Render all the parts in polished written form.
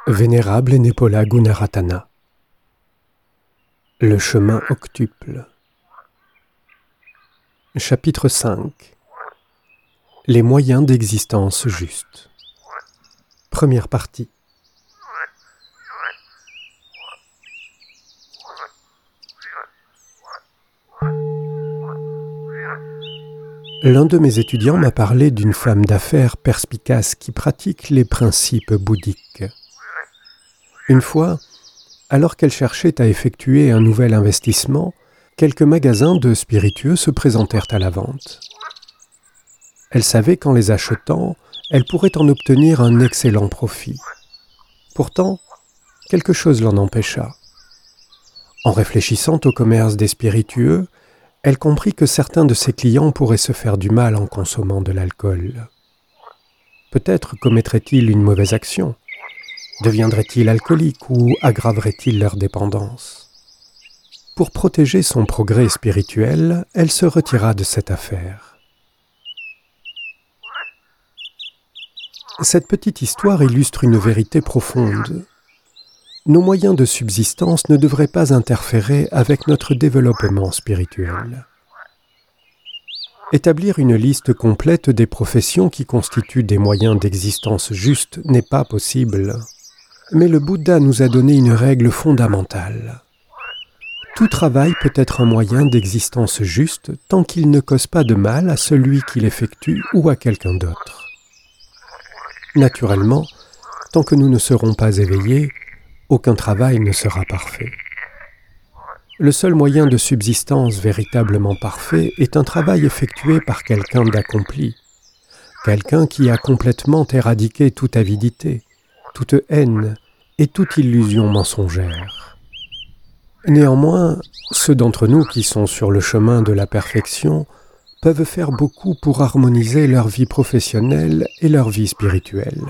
Vénérable Nepola Gunaratana. Le chemin octuple. Chapitre 5. Les moyens d'existence juste. Première partie. L'un de mes étudiants m'a parlé d'une femme d'affaires perspicace qui pratique les principes bouddhiques. Une fois, alors qu'elle cherchait à effectuer un nouvel investissement, quelques magasins de spiritueux se présentèrent à la vente. Elle savait qu'en les achetant, elle pourrait en obtenir un excellent profit. Pourtant, quelque chose l'en empêcha. En réfléchissant au commerce des spiritueux, elle comprit que certains de ses clients pourraient se faire du mal en consommant de l'alcool. Peut-être commettraient-ils une mauvaise action. Deviendraient-ils alcooliques ou aggraveraient-ils leur dépendance? Pour protéger son progrès spirituel, elle se retira de cette affaire. Cette petite histoire illustre une vérité profonde. Nos moyens de subsistance ne devraient pas interférer avec notre développement spirituel. Établir une liste complète des professions qui constituent des moyens d'existence justes n'est pas possible. Mais le Bouddha nous a donné une règle fondamentale. Tout travail peut être un moyen d'existence juste tant qu'il ne cause pas de mal à celui qui l'effectue ou à quelqu'un d'autre. Naturellement, tant que nous ne serons pas éveillés, aucun travail ne sera parfait. Le seul moyen de subsistance véritablement parfait est un travail effectué par quelqu'un d'accompli, quelqu'un qui a complètement éradiqué toute avidité, toute haine et toute illusion mensongère. Néanmoins, ceux d'entre nous qui sont sur le chemin de la perfection peuvent faire beaucoup pour harmoniser leur vie professionnelle et leur vie spirituelle.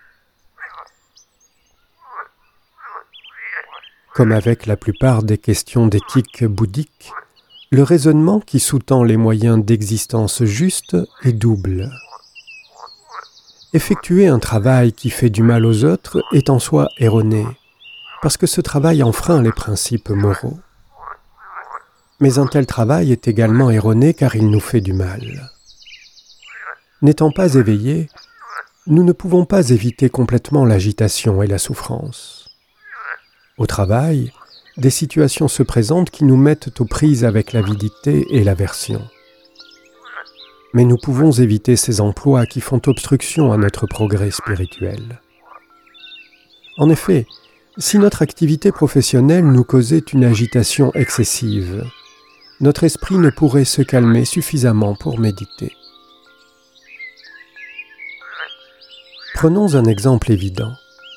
Comme avec la plupart des questions d'éthique bouddhique, le raisonnement qui sous-tend les moyens d'existence juste est double. Effectuer un travail qui fait du mal aux autres est en soi erroné, parce que ce travail enfreint les principes moraux. Mais un tel travail est également erroné car il nous fait du mal. N'étant pas éveillés, nous ne pouvons pas éviter complètement l'agitation et la souffrance. Au travail, des situations se présentent qui nous mettent aux prises avec l'avidité et l'aversion. Mais nous pouvons éviter ces emplois qui font obstruction à notre progrès spirituel. En effet, si notre activité professionnelle nous causait une agitation excessive, notre esprit ne pourrait se calmer suffisamment pour méditer. Prenons un exemple évident.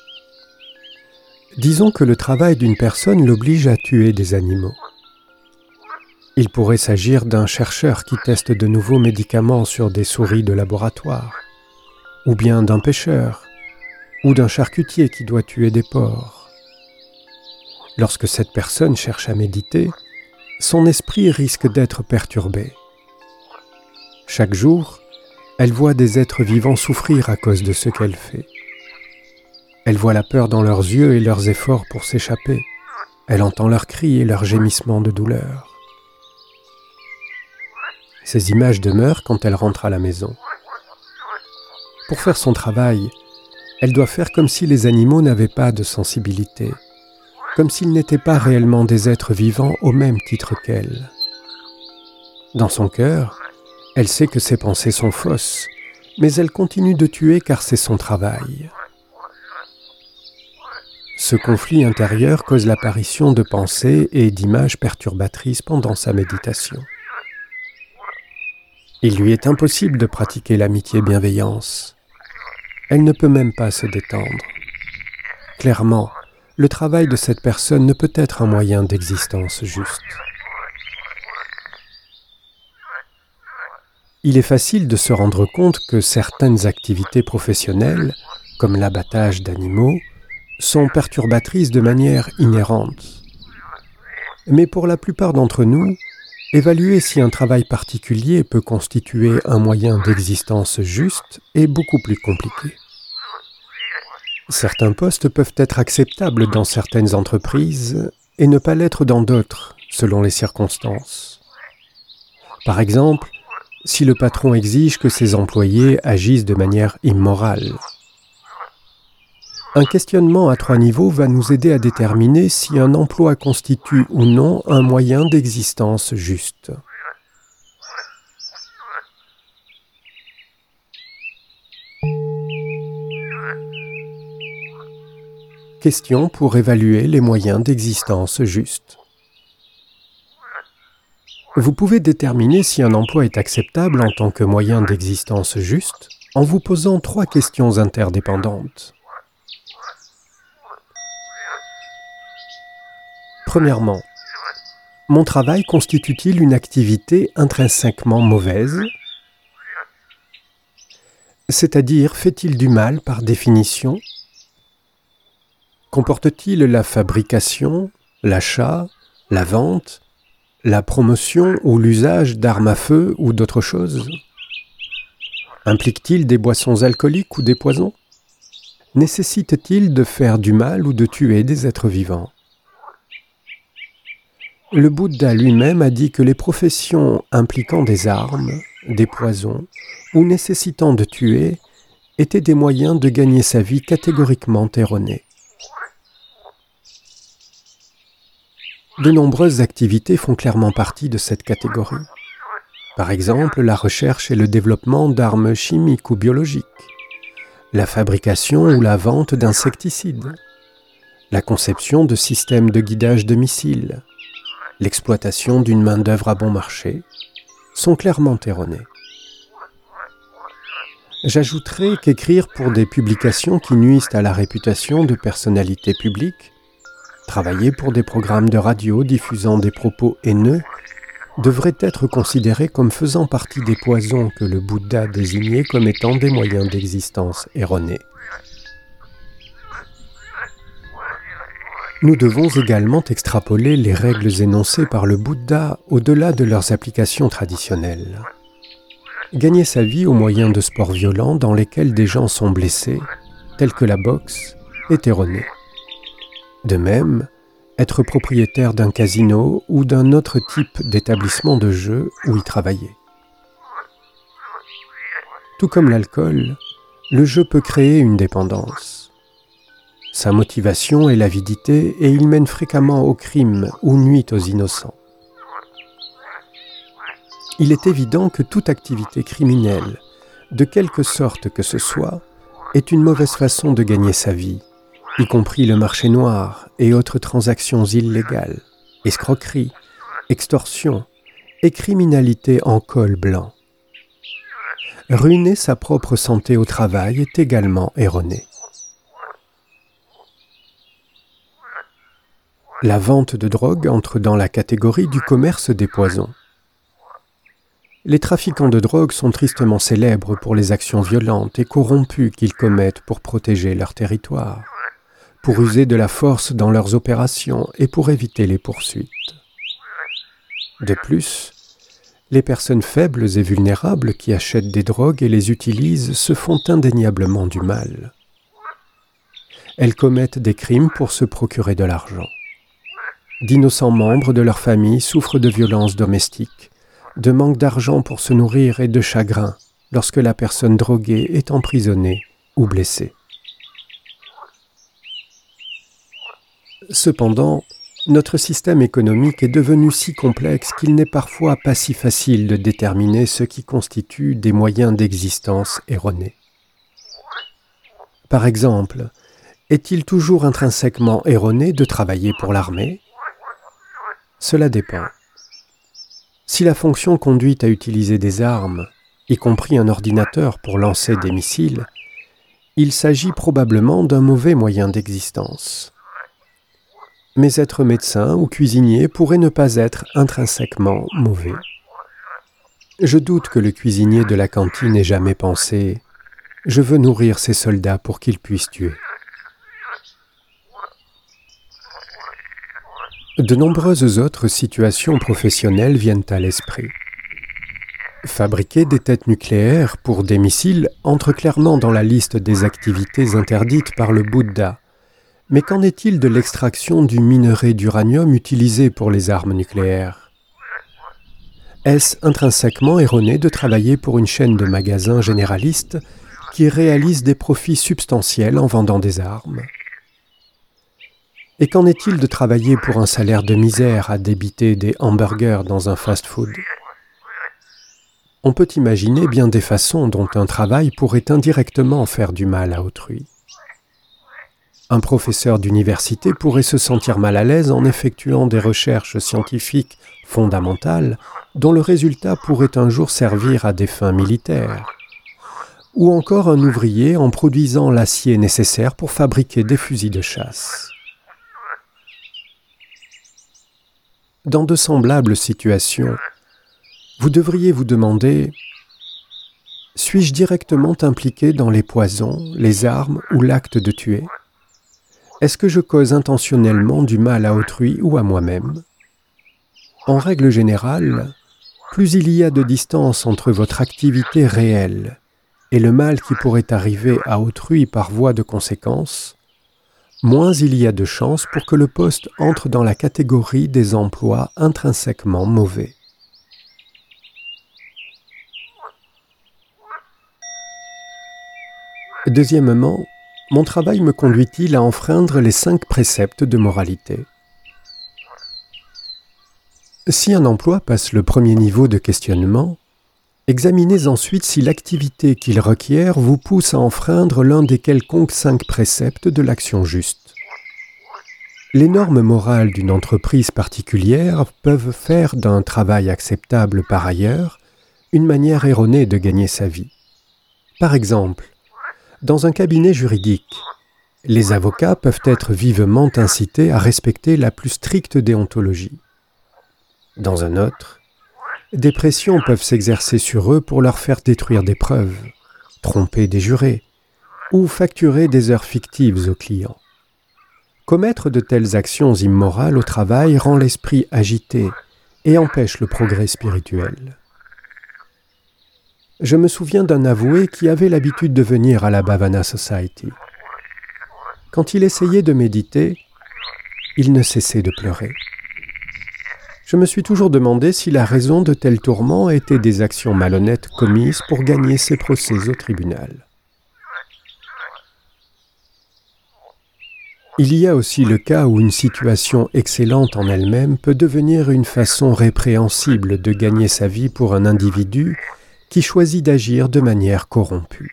Disons que le travail d'une personne l'oblige à tuer des animaux. Il pourrait s'agir d'un chercheur qui teste de nouveaux médicaments sur des souris de laboratoire, ou bien d'un pêcheur, ou d'un charcutier qui doit tuer des porcs. Lorsque cette personne cherche à méditer, son esprit risque d'être perturbé. Chaque jour, elle voit des êtres vivants souffrir à cause de ce qu'elle fait. Elle voit la peur dans leurs yeux et leurs efforts pour s'échapper. Elle entend leurs cris et leurs gémissements de douleur. Ces images demeurent quand elle rentre à la maison. Pour faire son travail, elle doit faire comme si les animaux n'avaient pas de sensibilité, comme s'ils n'étaient pas réellement des êtres vivants au même titre qu'elle. Dans son cœur, elle sait que ses pensées sont fausses, mais elle continue de tuer car c'est son travail. Ce conflit intérieur cause l'apparition de pensées et d'images perturbatrices pendant sa méditation. Il lui est impossible de pratiquer l'amitié-bienveillance. Elle ne peut même pas se détendre. Clairement, le travail de cette personne ne peut être un moyen d'existence juste. Il est facile de se rendre compte que certaines activités professionnelles, comme l'abattage d'animaux, sont perturbatrices de manière inhérente. Mais pour la plupart d'entre nous, évaluer si un travail particulier peut constituer un moyen d'existence juste est beaucoup plus compliqué. Certains postes peuvent être acceptables dans certaines entreprises et ne pas l'être dans d'autres, selon les circonstances. Par exemple, si le patron exige que ses employés agissent de manière immorale. Un questionnement à 3 niveaux va nous aider à déterminer si un emploi constitue ou non un moyen d'existence juste. Question pour évaluer les moyens d'existence justes. Vous pouvez déterminer si un emploi est acceptable en tant que moyen d'existence juste en vous posant 3 questions interdépendantes. Premièrement, mon travail constitue-t-il une activité intrinsèquement mauvaise? C'est-à-dire, fait-il du mal par définition? Comporte-t-il la fabrication, l'achat, la vente, la promotion ou l'usage d'armes à feu ou d'autres choses? Implique-t-il des boissons alcooliques ou des poisons? Nécessite-t-il de faire du mal ou de tuer des êtres vivants? Le Bouddha lui-même a dit que les professions impliquant des armes, des poisons ou nécessitant de tuer étaient des moyens de gagner sa vie catégoriquement erronés. De nombreuses activités font clairement partie de cette catégorie. Par exemple, la recherche et le développement d'armes chimiques ou biologiques, la fabrication ou la vente d'insecticides, la conception de systèmes de guidage de missiles, l'exploitation d'une main-d'œuvre à bon marché, sont clairement erronées. J'ajouterai qu'écrire pour des publications qui nuisent à la réputation de personnalités publiques, travailler pour des programmes de radio diffusant des propos haineux, devrait être considéré comme faisant partie des poisons que le Bouddha désignait comme étant des moyens d'existence erronés. Nous devons également extrapoler les règles énoncées par le Bouddha au-delà de leurs applications traditionnelles. Gagner sa vie au moyen de sports violents dans lesquels des gens sont blessés, tels que la boxe, est erroné. De même, être propriétaire d'un casino ou d'un autre type d'établissement de jeu où y travailler. Tout comme l'alcool, le jeu peut créer une dépendance. Sa motivation est l'avidité et il mène fréquemment au crime ou nuit aux innocents. Il est évident que toute activité criminelle, de quelque sorte que ce soit, est une mauvaise façon de gagner sa vie, y compris le marché noir et autres transactions illégales, escroquerie, extorsion et criminalité en col blanc. Ruiner sa propre santé au travail est également erroné. La vente de drogue entre dans la catégorie du commerce des poisons. Les trafiquants de drogue sont tristement célèbres pour les actions violentes et corrompues qu'ils commettent pour protéger leur territoire, pour user de la force dans leurs opérations et pour éviter les poursuites. De plus, les personnes faibles et vulnérables qui achètent des drogues et les utilisent se font indéniablement du mal. Elles commettent des crimes pour se procurer de l'argent. D'innocents membres de leur famille souffrent de violences domestiques, de manque d'argent pour se nourrir et de chagrin lorsque la personne droguée est emprisonnée ou blessée. Cependant, notre système économique est devenu si complexe qu'il n'est parfois pas si facile de déterminer ce qui constitue des moyens d'existence erronés. Par exemple, est-il toujours intrinsèquement erroné de travailler pour l'armée? Cela dépend. Si la fonction conduit à utiliser des armes, y compris un ordinateur pour lancer des missiles, il s'agit probablement d'un mauvais moyen d'existence. Mais être médecin ou cuisinier pourrait ne pas être intrinsèquement mauvais. Je doute que le cuisinier de la cantine ait jamais pensé « Je veux nourrir ces soldats pour qu'ils puissent tuer ». De nombreuses autres situations professionnelles viennent à l'esprit. Fabriquer des têtes nucléaires pour des missiles entre clairement dans la liste des activités interdites par le Bouddha. Mais qu'en est-il de l'extraction du minerai d'uranium utilisé pour les armes nucléaires? Est-ce intrinsèquement erroné de travailler pour une chaîne de magasins généralistes qui réalise des profits substantiels en vendant des armes? Et qu'en est-il de travailler pour un salaire de misère à débiter des hamburgers dans un fast-food? On peut imaginer bien des façons dont un travail pourrait indirectement faire du mal à autrui. Un professeur d'université pourrait se sentir mal à l'aise en effectuant des recherches scientifiques fondamentales dont le résultat pourrait un jour servir à des fins militaires. Ou encore un ouvrier en produisant l'acier nécessaire pour fabriquer des fusils de chasse. Dans de semblables situations, vous devriez vous demander « Suis-je directement impliqué dans les poisons, les armes ou l'acte de tuer ? Est-ce que je cause intentionnellement du mal à autrui ou à moi-même ? » En règle générale, plus il y a de distance entre votre activité réelle et le mal qui pourrait arriver à autrui par voie de conséquence, moins il y a de chances pour que le poste entre dans la catégorie des emplois intrinsèquement mauvais. Deuxièmement, mon travail me conduit-il à enfreindre les 5 préceptes de moralité? Si un emploi passe le premier niveau de questionnement, examinez ensuite si l'activité qu'il requiert vous pousse à enfreindre l'un des quelconques 5 préceptes de l'action juste. Les normes morales d'une entreprise particulière peuvent faire d'un travail acceptable par ailleurs une manière erronée de gagner sa vie. Par exemple, dans un cabinet juridique, les avocats peuvent être vivement incités à respecter la plus stricte déontologie. Dans un autre, des pressions peuvent s'exercer sur eux pour leur faire détruire des preuves, tromper des jurés ou facturer des heures fictives aux clients. Commettre de telles actions immorales au travail rend l'esprit agité et empêche le progrès spirituel. Je me souviens d'un avoué qui avait l'habitude de venir à la Bhavana Society. Quand il essayait de méditer, il ne cessait de pleurer. Je me suis toujours demandé si la raison de tels tourments était des actions malhonnêtes commises pour gagner ses procès au tribunal. Il y a aussi le cas où une situation excellente en elle-même peut devenir une façon répréhensible de gagner sa vie pour un individu qui choisit d'agir de manière corrompue.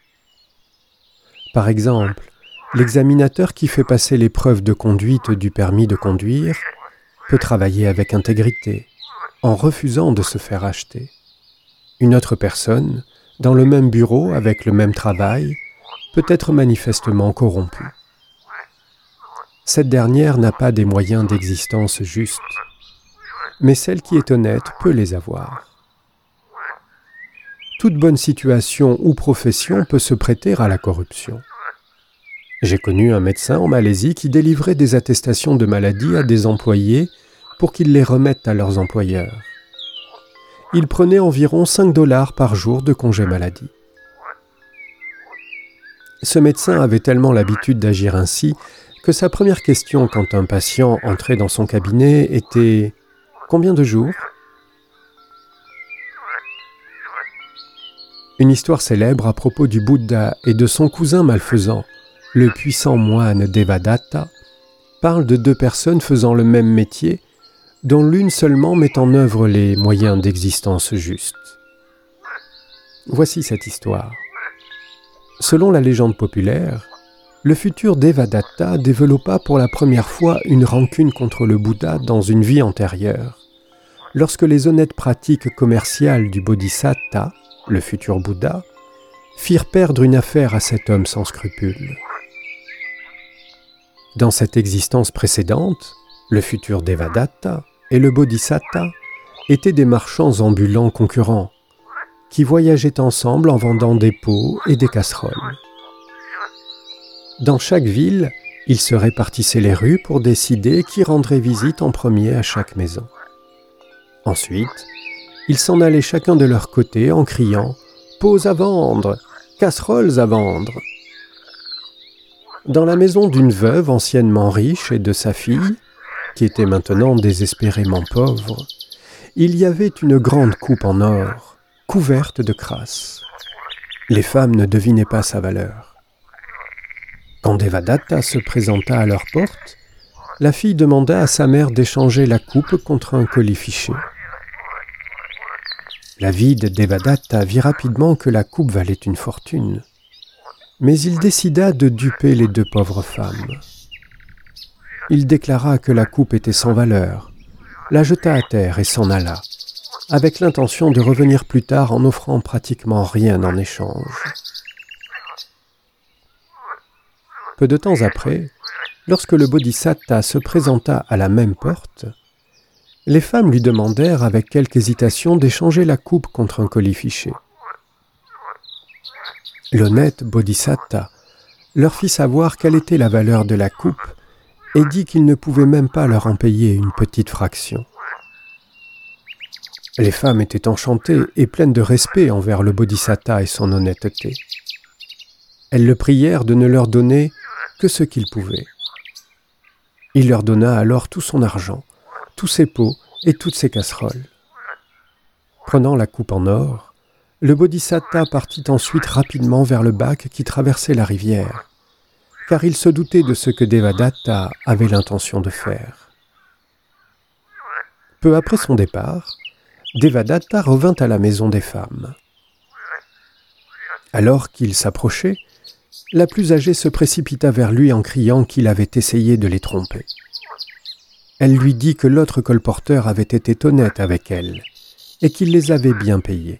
Par exemple, l'examinateur qui fait passer l'épreuve de conduite du permis de conduire peut travailler avec intégrité, en refusant de se faire acheter. Une autre personne, dans le même bureau avec le même travail, peut être manifestement corrompue. Cette dernière n'a pas des moyens d'existence justes, mais celle qui est honnête peut les avoir. Toute bonne situation ou profession peut se prêter à la corruption. J'ai connu un médecin en Malaisie qui délivrait des attestations de maladie à des employés pour qu'ils les remettent à leurs employeurs. Il prenait environ 5 $ par jour de congé maladie. Ce médecin avait tellement l'habitude d'agir ainsi que sa première question quand un patient entrait dans son cabinet était « Combien de jours ?» Une histoire célèbre à propos du Bouddha et de son cousin malfaisant, le puissant moine Devadatta, parle de 2 personnes faisant le même métier, dont l'une seulement met en œuvre les moyens d'existence justes. Voici cette histoire. Selon la légende populaire, le futur Devadatta développa pour la première fois une rancune contre le Bouddha dans une vie antérieure, lorsque les honnêtes pratiques commerciales du Bodhisatta, le futur Bouddha, firent perdre une affaire à cet homme sans scrupules. Dans cette existence précédente, le futur Devadatta et le Bodhisatta étaient des marchands ambulants concurrents, qui voyageaient ensemble en vendant des pots et des casseroles. Dans chaque ville, ils se répartissaient les rues pour décider qui rendrait visite en premier à chaque maison. Ensuite, Ils s'en allaient chacun de leur côté en criant « Pots à vendre, casseroles à vendre !» Dans la maison d'une veuve anciennement riche et de sa fille, qui était maintenant désespérément pauvre, il y avait une grande coupe en or, couverte de crasse. Les femmes ne devinaient pas sa valeur. Quand Devadatta se présenta à leur porte, la fille demanda à sa mère d'échanger la coupe contre un colifichet. L'avide Devadatta vit rapidement que la coupe valait une fortune, mais il décida de duper les deux pauvres femmes. Il déclara que la coupe était sans valeur, la jeta à terre et s'en alla, avec l'intention de revenir plus tard en n'offrant pratiquement rien en échange. Peu de temps après, lorsque le Bodhisatta se présenta à la même porte, les femmes lui demandèrent avec quelque hésitation d'échanger la coupe contre un colifichet. L'honnête Bodhisatta leur fit savoir quelle était la valeur de la coupe et dit qu'il ne pouvait même pas leur en payer une petite fraction. Les femmes étaient enchantées et pleines de respect envers le Bodhisatta et son honnêteté. Elles le prièrent de ne leur donner que ce qu'il pouvait. Il leur donna alors tout son argent, tous ses pots et toutes ses casseroles. Prenant la coupe en or, le Bodhisatta partit ensuite rapidement vers le bac qui traversait la rivière, car il se doutait de ce que Devadatta avait l'intention de faire. Peu après son départ, Devadatta revint à la maison des femmes. Alors qu'il s'approchait, la plus âgée se précipita vers lui en criant qu'il avait essayé de les tromper. Elle lui dit que l'autre colporteur avait été honnête avec elle et qu'il les avait bien payés.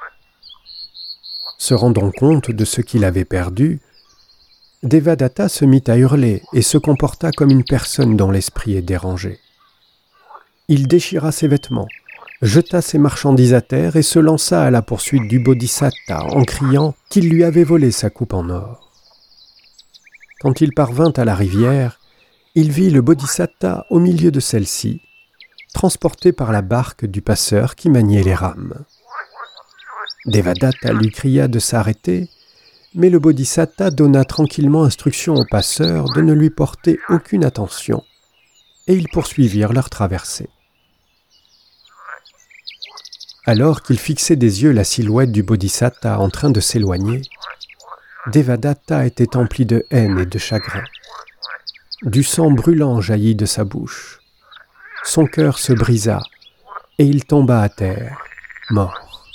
Se rendant compte de ce qu'il avait perdu, Devadatta se mit à hurler et se comporta comme une personne dont l'esprit est dérangé. Il déchira ses vêtements, jeta ses marchandises à terre et se lança à la poursuite du Bodhisatta en criant qu'il lui avait volé sa coupe en or. Quand il parvint à la rivière, il vit le Bodhisatta au milieu de celle-ci, transporté par la barque du passeur qui maniait les rames. Devadatta lui cria de s'arrêter, mais le Bodhisatta donna tranquillement instruction au passeur de ne lui porter aucune attention, et ils poursuivirent leur traversée. Alors qu'il fixait des yeux la silhouette du Bodhisatta en train de s'éloigner, Devadatta était empli de haine et de chagrin. Du sang brûlant jaillit de sa bouche. Son cœur se brisa et il tomba à terre, mort.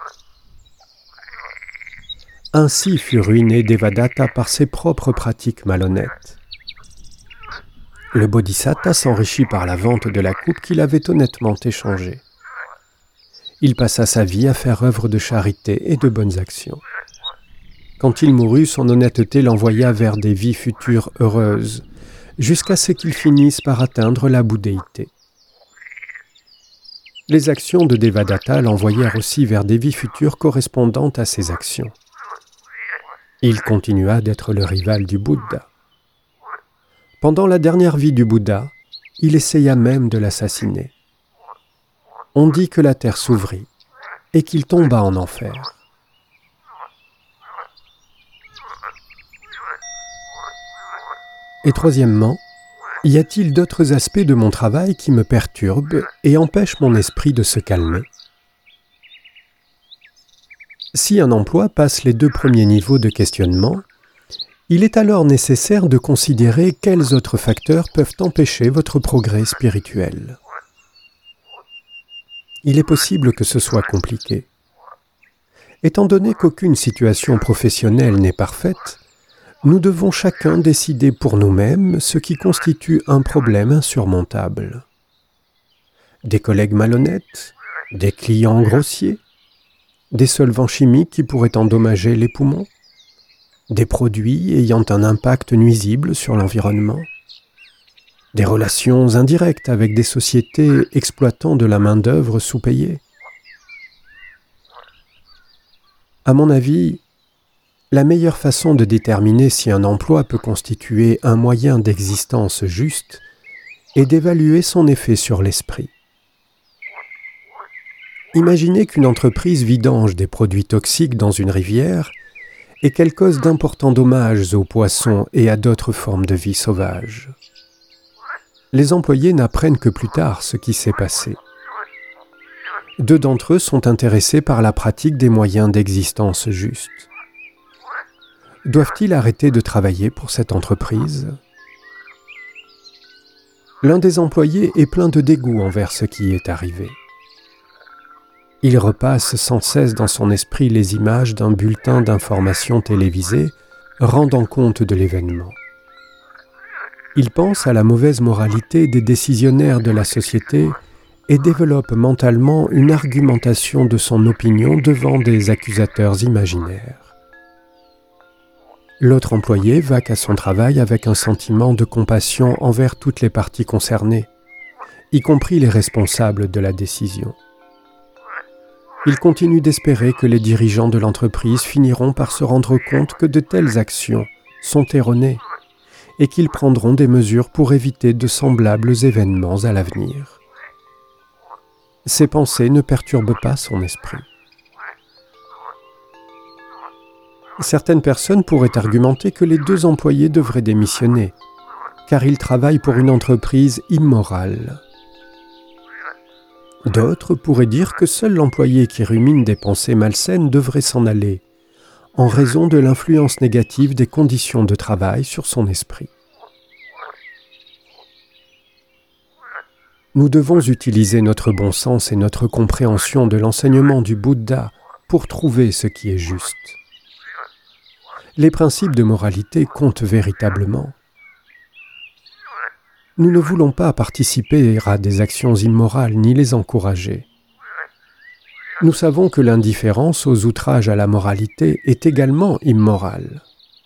Ainsi fut ruiné Devadatta par ses propres pratiques malhonnêtes. Le Bodhisatta s'enrichit par la vente de la coupe qu'il avait honnêtement échangée. Il passa sa vie à faire œuvre de charité et de bonnes actions. Quand il mourut, son honnêteté l'envoya vers des vies futures heureuses, jusqu'à ce qu'il finisse par atteindre la bouddhéité. Les actions de Devadatta l'envoyèrent aussi vers des vies futures correspondantes à ses actions. Il continua d'être le rival du Bouddha. Pendant la dernière vie du Bouddha, il essaya même de l'assassiner. On dit que la terre s'ouvrit et qu'il tomba en enfer. Et troisièmement, y a-t-il d'autres aspects de mon travail qui me perturbent et empêchent mon esprit de se calmer? Si un emploi passe les 2 premiers niveaux de questionnement, il est alors nécessaire de considérer quels autres facteurs peuvent empêcher votre progrès spirituel. Il est possible que ce soit compliqué. Étant donné qu'aucune situation professionnelle n'est parfaite, nous devons chacun décider pour nous-mêmes ce qui constitue un problème insurmontable. Des collègues malhonnêtes, des clients grossiers, des solvants chimiques qui pourraient endommager les poumons, des produits ayant un impact nuisible sur l'environnement, des relations indirectes avec des sociétés exploitant de la main-d'œuvre sous-payée. À mon avis, la meilleure façon de déterminer si un emploi peut constituer un moyen d'existence juste est d'évaluer son effet sur l'esprit. Imaginez qu'une entreprise vidange des produits toxiques dans une rivière et qu'elle cause d'importants dommages aux poissons et à d'autres formes de vie sauvage. Les employés n'apprennent que plus tard ce qui s'est passé. 2 d'entre eux sont intéressés par la pratique des moyens d'existence justes. Doivent-ils arrêter de travailler pour cette entreprise ? L'un des employés est plein de dégoût envers ce qui est arrivé. Il repasse sans cesse dans son esprit les images d'un bulletin d'information télévisé rendant compte de l'événement. Il pense à la mauvaise moralité des décisionnaires de la société et développe mentalement une argumentation de son opinion devant des accusateurs imaginaires. L'autre employé vaque à son travail avec un sentiment de compassion envers toutes les parties concernées, y compris les responsables de la décision. Il continue d'espérer que les dirigeants de l'entreprise finiront par se rendre compte que de telles actions sont erronées et qu'ils prendront des mesures pour éviter de semblables événements à l'avenir. Ces pensées ne perturbent pas son esprit. Certaines personnes pourraient argumenter que les 2 employés devraient démissionner, car ils travaillent pour une entreprise immorale. D'autres pourraient dire que seul l'employé qui rumine des pensées malsaines devrait s'en aller, en raison de l'influence négative des conditions de travail sur son esprit. Nous devons utiliser notre bon sens et notre compréhension de l'enseignement du Bouddha pour trouver ce qui est juste. Les principes de moralité comptent véritablement. Nous ne voulons pas participer à des actions immorales ni les encourager. Nous savons que l'indifférence aux outrages à la moralité est également immorale.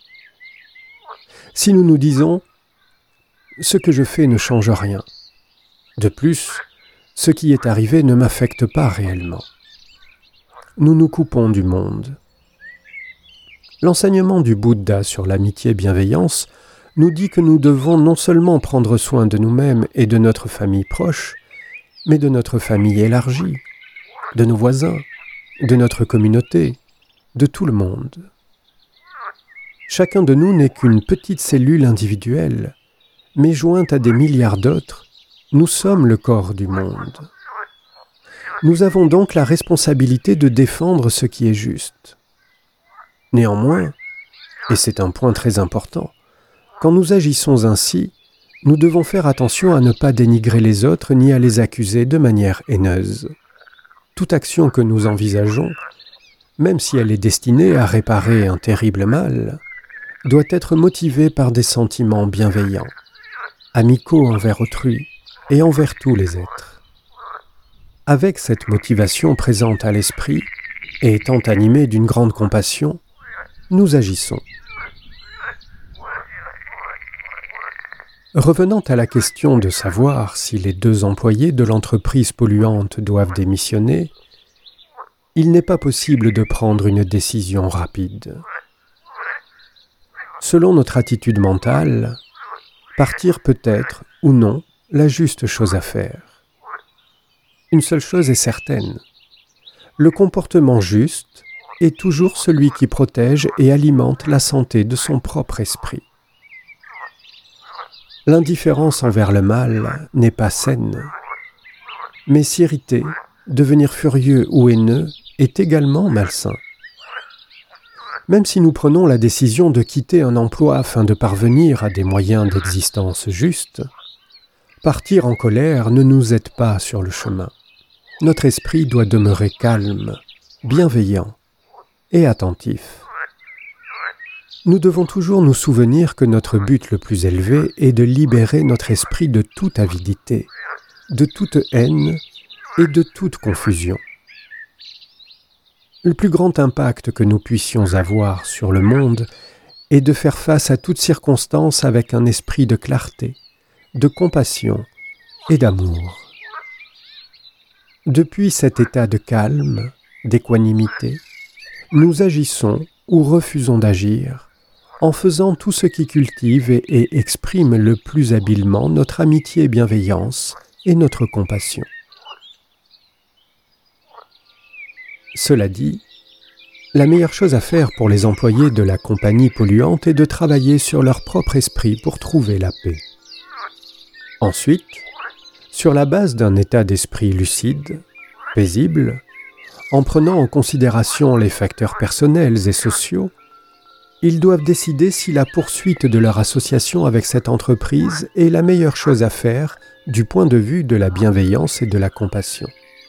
Si nous nous disons « ce que je fais ne change rien », de plus, ce qui est arrivé ne m'affecte pas réellement, nous nous coupons du monde. L'enseignement du Bouddha sur l'amitié et bienveillance nous dit que nous devons non seulement prendre soin de nous-mêmes et de notre famille proche, mais de notre famille élargie, de nos voisins, de notre communauté, de tout le monde. Chacun de nous n'est qu'une petite cellule individuelle, mais jointe à des milliards d'autres, nous sommes le corps du monde. Nous avons donc la responsabilité de défendre ce qui est juste. Néanmoins, et c'est un point très important, quand nous agissons ainsi, nous devons faire attention à ne pas dénigrer les autres ni à les accuser de manière haineuse. Toute action que nous envisageons, même si elle est destinée à réparer un terrible mal, doit être motivée par des sentiments bienveillants, amicaux envers autrui et envers tous les êtres. Avec cette motivation présente à l'esprit et étant animée d'une grande compassion, nous agissons. Revenant à la question de savoir si les 2 employés de l'entreprise polluante doivent démissionner, il n'est pas possible de prendre une décision rapide. Selon notre attitude mentale, partir peut être, ou non, la juste chose à faire. Une seule chose est certaine, le comportement juste est toujours celui qui protège et alimente la santé de son propre esprit. L'indifférence envers le mal n'est pas saine, mais s'irriter, devenir furieux ou haineux est également malsain. Même si nous prenons la décision de quitter un emploi afin de parvenir à des moyens d'existence justes, partir en colère ne nous aide pas sur le chemin. Notre esprit doit demeurer calme, bienveillant et attentif. Nous devons toujours nous souvenir que notre but le plus élevé est de libérer notre esprit de toute avidité, de toute haine et de toute confusion. Le plus grand impact que nous puissions avoir sur le monde est de faire face à toutes circonstances avec un esprit de clarté, de compassion et d'amour. Depuis cet état de calme, d'équanimité, nous agissons ou refusons d'agir en faisant tout ce qui cultive et exprime le plus habilement notre amitié et bienveillance et notre compassion. Cela dit, la meilleure chose à faire pour les employés de la compagnie polluante est de travailler sur leur propre esprit pour trouver la paix. Ensuite, sur la base d'un état d'esprit lucide, paisible, en prenant en considération les facteurs personnels et sociaux, ils doivent décider si la poursuite de leur association avec cette entreprise est la meilleure chose à faire du point de vue de la bienveillance et de la compassion.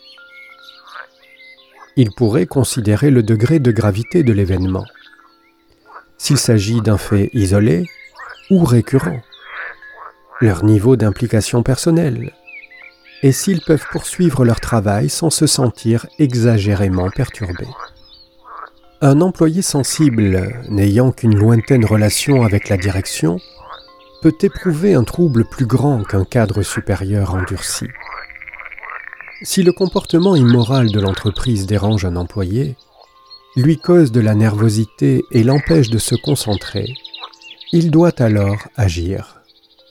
Ils pourraient considérer le degré de gravité de l'événement, s'il s'agit d'un fait isolé ou récurrent, leur niveau d'implication personnelle, et s'ils peuvent poursuivre leur travail sans se sentir exagérément perturbés. Un employé sensible, n'ayant qu'une lointaine relation avec la direction, peut éprouver un trouble plus grand qu'un cadre supérieur endurci. Si le comportement immoral de l'entreprise dérange un employé, lui cause de la nervosité et l'empêche de se concentrer, il doit alors agir.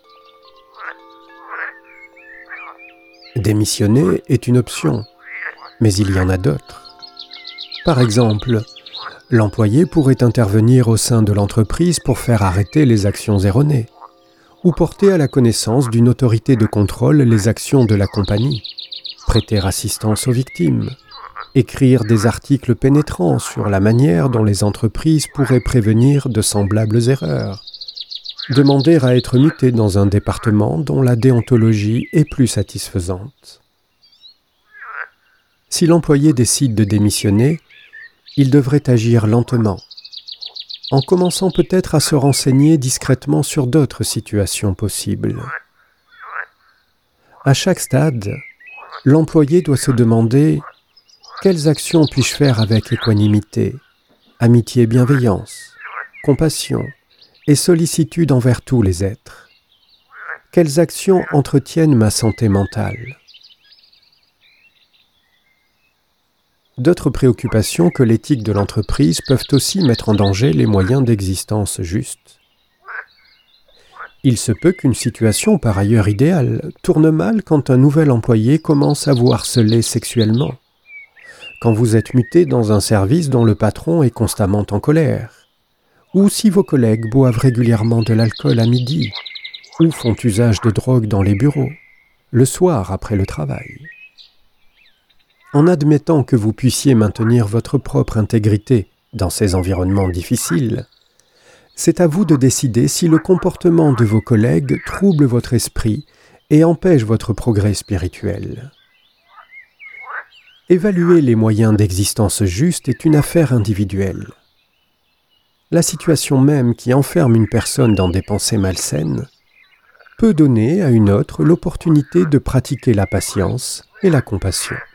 Démissionner est une option, mais il y en a d'autres. Par exemple, l'employé pourrait intervenir au sein de l'entreprise pour faire arrêter les actions erronées, ou porter à la connaissance d'une autorité de contrôle les actions de la compagnie, prêter assistance aux victimes, écrire des articles pénétrants sur la manière dont les entreprises pourraient prévenir de semblables erreurs, demander à être muté dans un département dont la déontologie est plus satisfaisante. Si l'employé décide de démissionner, il devrait agir lentement, en commençant peut-être à se renseigner discrètement sur d'autres situations possibles. À chaque stade, l'employé doit se demander « Quelles actions puis-je faire avec équanimité, amitié et bienveillance, compassion et sollicitude envers tous les êtres? Quelles actions entretiennent ma santé mentale ?» D'autres préoccupations que l'éthique de l'entreprise peuvent aussi mettre en danger les moyens d'existence justes. Il se peut qu'une situation par ailleurs idéale tourne mal quand un nouvel employé commence à vous harceler sexuellement, quand vous êtes muté dans un service dont le patron est constamment en colère, ou si vos collègues boivent régulièrement de l'alcool à midi, ou font usage de drogue dans les bureaux, le soir après le travail. En admettant que vous puissiez maintenir votre propre intégrité dans ces environnements difficiles, c'est à vous de décider si le comportement de vos collègues trouble votre esprit et empêche votre progrès spirituel. Évaluer les moyens d'existence juste est une affaire individuelle. La situation même qui enferme une personne dans des pensées malsaines peut donner à une autre l'opportunité de pratiquer la patience et la compassion.